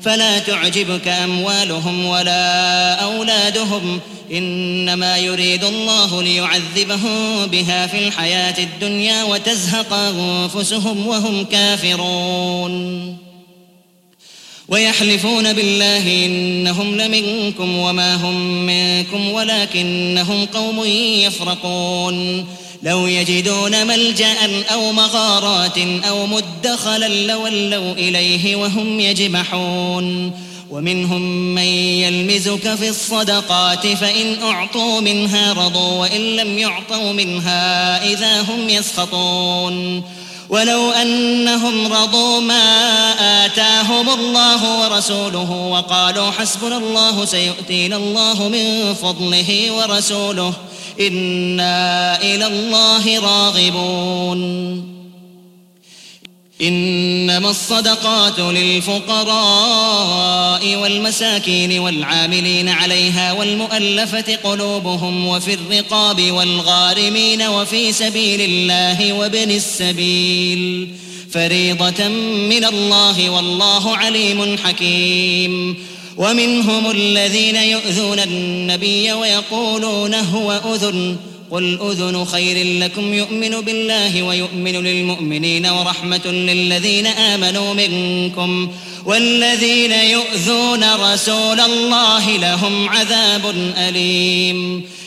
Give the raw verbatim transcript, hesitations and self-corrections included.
فلا تعجبك أموالهم ولا أولادهم إنما يريد الله ليعذبهم بها في الحياة الدنيا وتزهق أنفسهم وهم كافرون ويحلفون بالله إنهم لمنكم وما هم منكم ولكنهم قوم يفرقون لو يجدون ملجأ أو مغارات أو مدخلا لولوا إليه وهم يجمحون ومنهم من يلمزك في الصدقات فإن أعطوا منها رضوا وإن لم يعطوا منها إذا هم يسخطون ولو أنهم رضوا ما آتاهم الله ورسوله وقالوا حسبنا الله سيؤتينا الله من فضله ورسوله إنا إلى الله راغبون إنما الصدقات للفقراء والمساكين والعاملين عليها والمؤلفة قلوبهم وفي الرقاب والغارمين وفي سبيل الله وابن السبيل فريضة من الله والله عليم حكيم ومنهم الذين يؤذون النبي ويقولون هو أذن قل أذن خير لكم يؤمن بالله ويؤمن للمؤمنين ورحمة للذين آمنوا منكم والذين يؤذون رسول الله لهم عذاب أليم